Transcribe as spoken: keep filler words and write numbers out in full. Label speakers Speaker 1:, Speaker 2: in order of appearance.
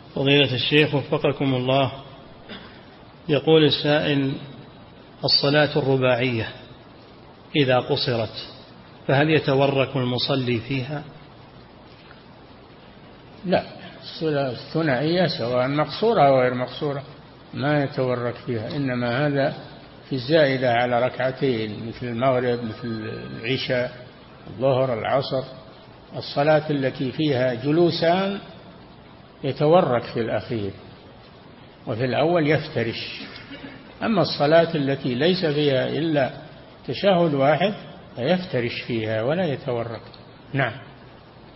Speaker 1: فضيلة الشيخ وفقكم الله، يقول السائل: الصلاة الرباعية إذا قصرت فهل يتورك المصلي فيها؟
Speaker 2: لا، الصلاة الثنائية سواء مقصورة أو غير مقصورة ما يتورك فيها، إنما هذا في الزائدة على ركعتين مثل المغرب مثل العشاء الظهر العصر. الصلاة التي فيها جلوسان يتورك في الأخير، وفي الأول يفترش. أما الصلاة التي ليس فيها إلا تشهد واحد فيفترش فيها ولا يتورك. نعم.